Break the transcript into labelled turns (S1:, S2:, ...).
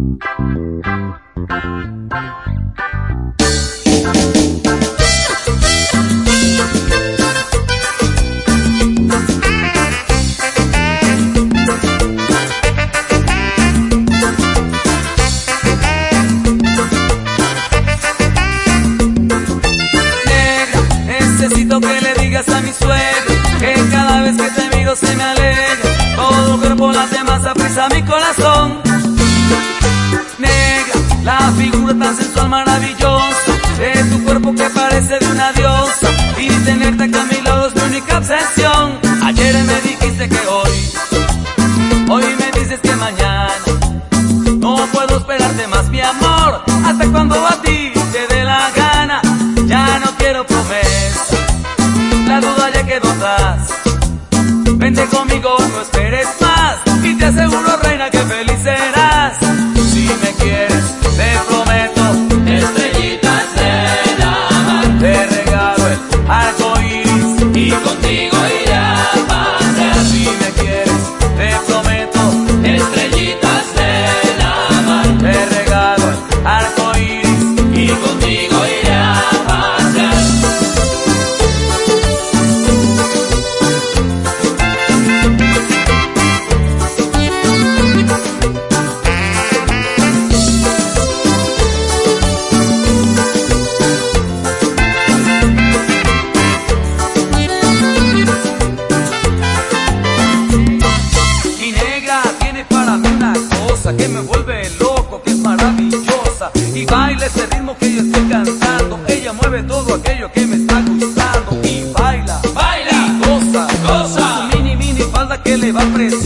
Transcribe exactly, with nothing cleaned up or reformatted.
S1: Necesito que le digas a mi suegro que cada vez que te miro se me alegra, todo el cuerpo late más a prisa mi corazón. Negra, la figura tan sensual, maravillosa de tu cuerpo que parece de una diosa, y tenerte acá a mi lado es mi única obsesión. Ayer me dijiste que hoy, hoy me dices que mañana, no puedo esperarte más mi amor, hasta cuando a ti te dé la gana. Ya no quiero promesa, la duda ya quedó atrás. Vente conmigo, no esperes más, y te aseguro, reina, que feliz serás. Si me quieres, te prometo estrellitas de la mar. Te regalo el arco iris y contigo iré a pasear. Si me quieres, te prometo estrellitas de la mar. Te regalo el arco iris y contigo iré a pasear. Que me vuelve loco, que es maravillosa, y baila ese ritmo que yo estoy cantando. Ella mueve todo aquello que me está gustando, y baila, baila, y goza, goza, con su mini mini falda que le va a prestar.